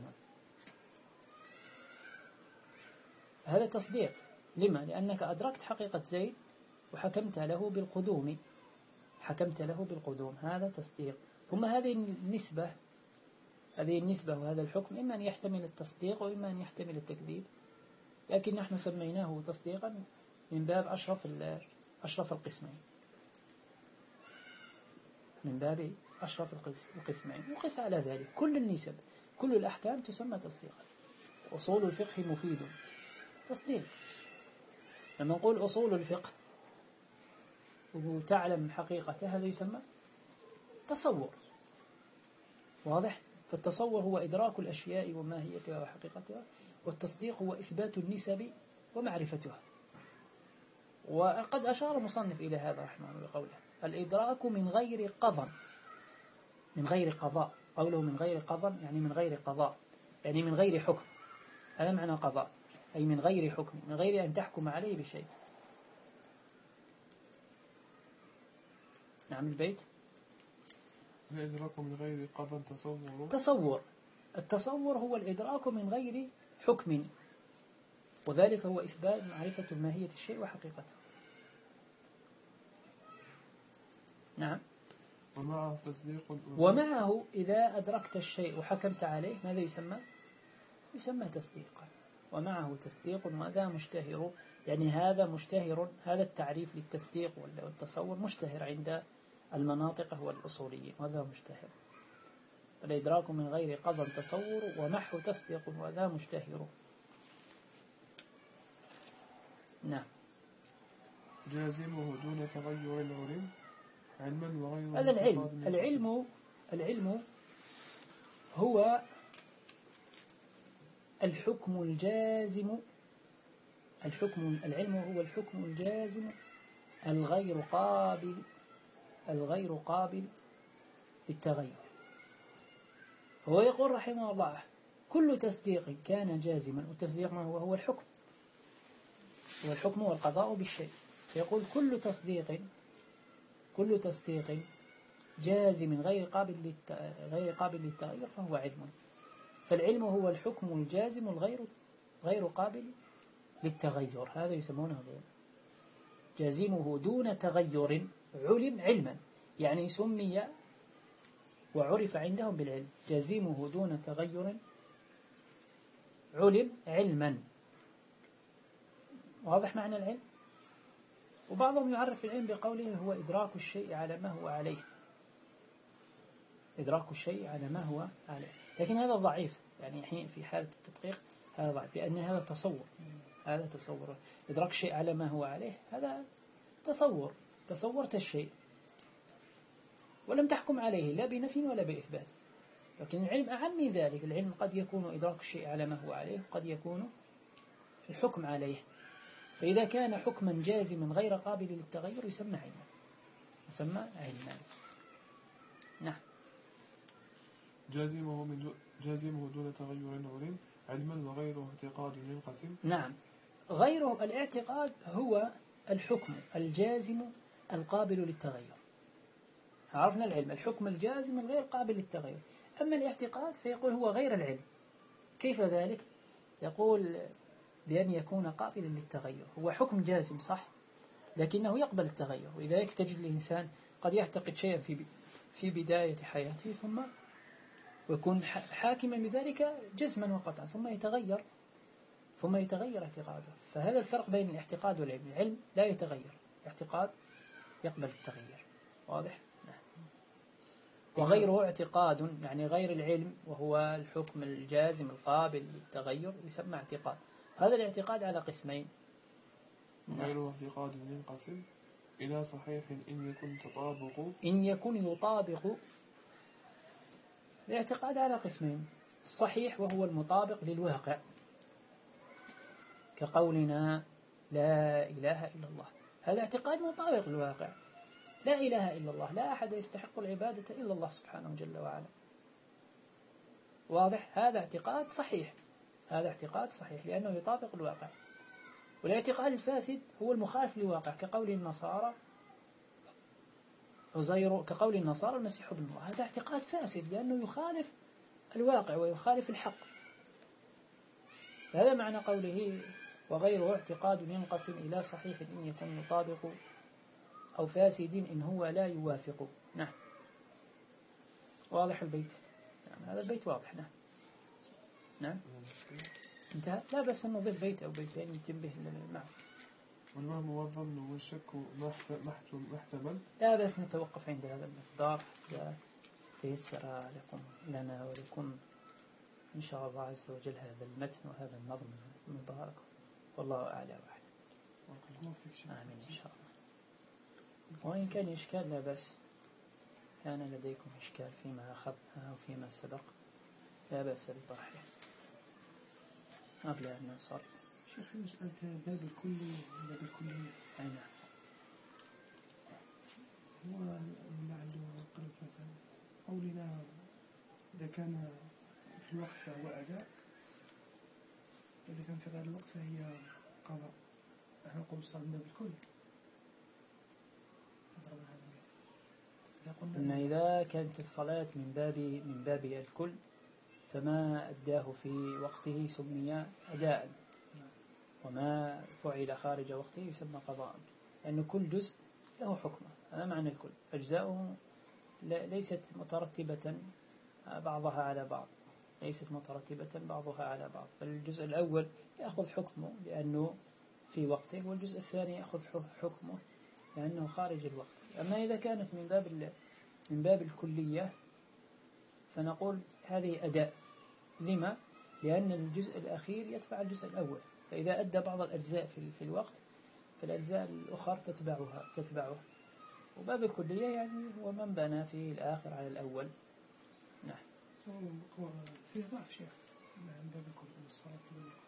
هذا تصديق. لما؟ لأنك أدركت حقيقة زيد وحكمت له بالقدوم، حكمت له بالقدوم، هذا تصديق. ثم هذه النسبة هذه النسبة وهذا الحكم إما أن يحتمل التصديق وإما أن يحتمل التكذيب، لكن نحن سميناه تصديقا من باب أشرف أشرف القسمين، من باب أشرف القسمين. وقس على ذلك كل النسب، كل الأحكام تسمى تصديقا. أصول الفقه مفيد، تصديق. لما نقول أصول الفقه وتعلم حقيقته، هذا يسمى تصور، واضح؟ فالتصور هو إدراك الأشياء وماهيتها وحقيقتها، والتصديق هو إثبات النسب ومعرفتها. وقد أشار المصنف إلى هذا رحمه الله بقوله الإدراك من غير قضاء، من غير قضاء. قوله من غير قضاء يعني من غير قضاء، يعني من غير حكم. هذا معنى قضاء، أي من غير حكم، من غير أن تحكم عليه بشيء. نعم البيت. الإدراك من غير قضاء تصور. تصور، التصور هو الإدراك من غير حكم، وذلك هو إثبات معرفة ماهية الشيء وحقيقته. نعم. ومعه تصديق. ومعه إذا أدركت الشيء وحكمت عليه ماذا يسمى؟ يسمى تصديقا. ومعه تصديق، وهذا مشتهر، يعني هذا مشتهر، هذا التعريف للتصديق والتصور مشتهر عند المناطق والأصوليين، وهذا مشتهر. الإدراك من غير قضاء تصور، ومحو تصديق، وهذا مشتهر. نعم. جازمه دون تغير العلم علما وغيره. هذا العلم، العلم العلم هو الحكم الجازم، الحكم العلم هو الحكم الجازم الغير قابل الغير قابل للتغير. هو يقول رحمه الله كل تصديق كان جازما، والتصديق ما هو؟ هو الحكم، هو الحكم والقضاء بالشيء. فيقول كل تصديق كل تصديق جازم غير قابل للت... غير قابل للتغير فهو علم. فالعلم هو الحكم الجازم الغير غير قابل للتغير، هذا يسمونه جازمه دون تغير علم علما، يعني سمي وعرف عندهم بالعلم. جازمه دون تغير علم علما، واضح معنى العلم؟ وبعضهم يعرف العلم بقوله هو إدراك الشيء على ما هو عليه، إدراك الشيء على ما هو عليه، لكن هذا ضعيف، يعني حين في حالة التدقيق هذا ضعيف، لأن هذا تصور، هذا تصور. إدراك الشيء على ما هو عليه هذا تصور، تصورت الشيء ولم تحكم عليه لا بنفي ولا بإثبات. لكن العلم أعم من ذلك، العلم قد يكون إدراك الشيء على ما هو عليه، قد يكون الحكم عليه. فإذا كان حكما جازما غير قابل للتغير يسمى علما، يسمى علما. نعم. جازمه من دو جازمه دون تغير علم علما وغيره اعتقاد ينقسم. نعم. غيره الاعتقاد هو الحكم الجازم القابل للتغير. عرفنا العلم الحكم الجازم الغير قابل للتغير. أما الاعتقاد فيقول هو غير العلم. كيف ذلك؟ يقول بأن يكون قابلا للتغير. هو حكم جازم صح، لكنه يقبل التغير. ولذلك تجد الإنسان قد يعتقد شيئا في في بداية حياته ثم ويكون حاكما بذلك جزما وقطعا، ثم يتغير ثم يتغير اعتقاده. فهذا الفرق بين الاعتقاد والعلم. العلم لا يتغير، الاعتقاد يقبل التغيير. واضح؟ نعم. وغيره اعتقاد، يعني غير العلم وهو الحكم الجازم القابل للتغير يسمى اعتقاد. هذا الاعتقاد على قسمين. غيره اعتقاد ينقسم. إلى صحيح إن يكن تطابق إن يكن يطابق. الاعتقاد على قسمين: الصحيح وهو المطابق للواقع، كقولنا لا إله إلا الله، هذا اعتقاد مطابق للواقع. لا إله إلا الله، لا أحد يستحق العبادة إلا الله سبحانه جل وعلا. واضح؟ هذا اعتقاد صحيح، هذا اعتقاد صحيح لأنه يطابق الواقع. والاعتقاد الفاسد هو المخالف للواقع، كقول النصارى عزير، كقول النصارى المسيح ابن الله، هذا اعتقاد فاسد لأنه يخالف الواقع ويخالف الحق. هذا معنى قوله وغيره اعتقاد ينقسم إلى صحيح إن يكون يطابق، أو فاسد إن هو لا يوافق. نعم، واضح البيت؟ نعم، هذا البيت واضح. نعم نعم انتهى. لا بس أن نضيف بيت أو بيتين يتنبه للمعنى. والوهم والظن والشك محتمل. لا بس نتوقف عند هذا المقدار، تيسر لكم لنا ولكم إن شاء الله عز وجل هذا المتن وهذا النظم المبارك، والله أعلى وأعلم. آمين إن شاء الله. وإن كان إشكال لا بس، كان لديكم إشكال فيما أخذنا أو فيما سبق، لا بأس بطرحه قبل أن ننصرف. شيخ مسألة باب الكلي باب الكلية، أي نعم. هو لعله قرب مثلا قولنا إذا كان في الوقت فهو أداء، إذا كان في غير الوقت فهي قضاء. نحن نقول الصلاة من باب الكل. إن إذا كانت الصلاة من باب من باب الكل فما أداه في وقته سمي أداء، وما فعل خارج وقته يسمى قضاء، لأن كل جزء له حكمه. هذا معنى الكل. أجزاؤه ليست مترتبة بعضها على بعض، ليست مترتبة بعضها على بعض، فالجزء الأول يأخذ حكمه لأنه في وقته، والجزء الثاني يأخذ حكمه لأنه خارج الوقت. أما إذا كانت من باب من باب الكلية فنقول هذه أداء. لما؟ لأن الجزء الأخير يتبع الجزء الأول، فإذا أدى بعض الأجزاء في في الوقت فالأجزاء الأخرى تتبعها تتبعه. وباب الكلية يعني هو من بنى فيه الآخر على الأول. نعم. فيه ضعف شيخ من باب الكل الصلاة.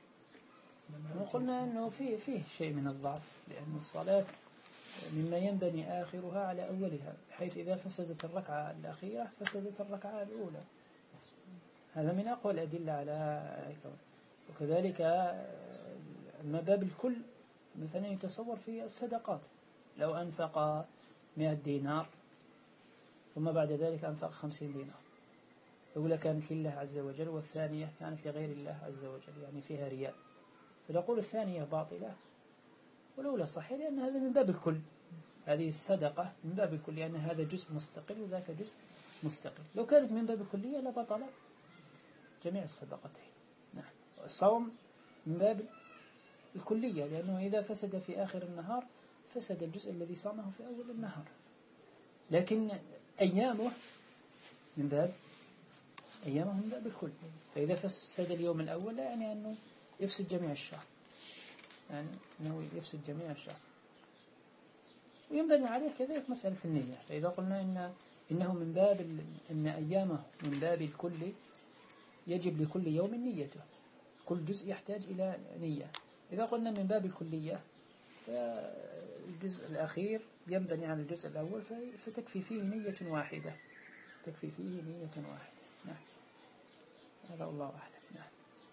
وقلنا أنه فيه فيه شيء من الضعف، لأن الصلاة مما ينبني آخرها على أولها، بحيث إذا فسدت الركعة الأخيرة فسدت الركعة الأولى. هذا من أقوى الأدلة على. وكذلك ما باب الكل مثلا يتصور في الصدقات، لو أنفق مئة دينار ثم بعد ذلك أنفق خمسين دينار، الأولى كانت لله عز وجل والثانية كانت لغير الله عز وجل، يعني فيها رياء، فنقول الثانية باطلة والأولى صحيح، لأن هذا من باب الكل. هذه الصدقة من باب الكل، لأن هذا جزء مستقل وذاك جزء مستقل. لو كانت من باب الكلية لبطل جميع الصدقتين. نعم. الصوم من باب الكلية، لأنه إذا فسد في آخر النهار فسد الجزء الذي صامه في أول النهار. لكن أيامه من باب أيامه من باب الكل، فإذا فسد اليوم الأول لا يعني أنه يفسد جميع الشهر، يعني أنه يفسد جميع الشهر. وينبني عليه كذلك مسألة النية. فإذا قلنا إن إنه من باب إن أيامه من باب الكل يجب لكل يوم نيته، كل جزء يحتاج إلى نية. إذا قلنا من باب الكلية فالجزء الأخير ينبني على الجزء الأول، فتكفي فيه نية واحدة، تكفي فيه نية واحدة. نعم. هذا الله أعلم. نعم.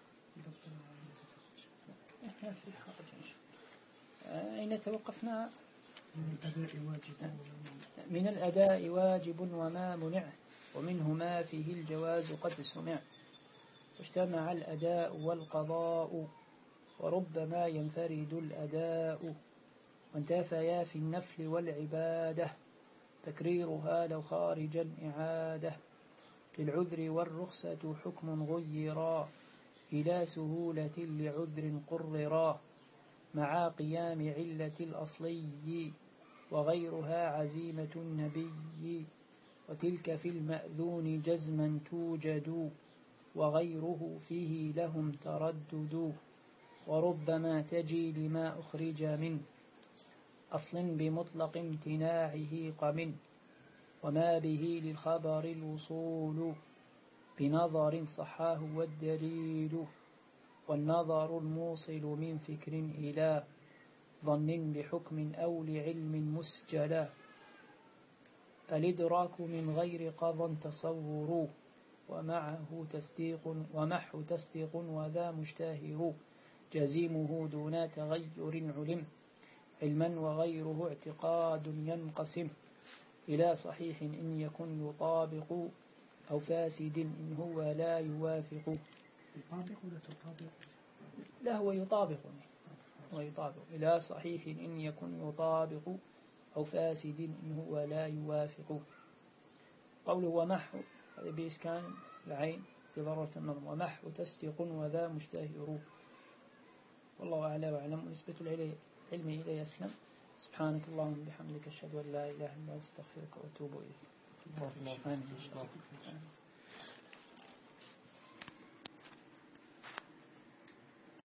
ما في خارج إن شاء الله. أين توقفنا؟ من الأداء واجب من الأداء واجب وما منع، ومنه ما فيه الجواز قد سمع، واجتمع الأداء والقضاء، وربما ينفرد الأداء، وانتفيا في النفل والعبادة، تكريرها لو خارجا إعادة، للعذر والرخصة حكم غيرا، إلى سهولة لعذر قررا، مع قيام علة الأصلي، وغيرها عزيمة النبي، وتلك في المأذون جزما توجد، وغيره فيه لهم تردد، وربما تجي لما أخرج منه، أصل بمطلق امتناعه قم وما به للخبر الوصول بنظر صحاه والدليل والنظر الموصل من فكر إلى ظن بحكم أو لعلم مسجلا الإدراك من غير قضى تصور ومعه تصديق ومحو تصديق وذا مشتهر جزيمه دون تغير علم علما وغيره اعتقاد ينقسم إلى صحيح إن يكن يطابق أو فاسد إن هو لا يوافق. يطابق ولا تطابق؟ لا هو يطابق ويطابق. إلى صحيح إن يكن يطابق أو فاسد إن هو لا يوافق. قوله ومحو هذا بإسكان العين بضرورة النظم ومحو تصديق وذا مشتهر. والله أعلى وأعلم ونسبة العلم إليه أسلم. سبحانك اللهم وبحمدك أشهد أن لا إله إلا أنت أستغفرك وأتوب إليك.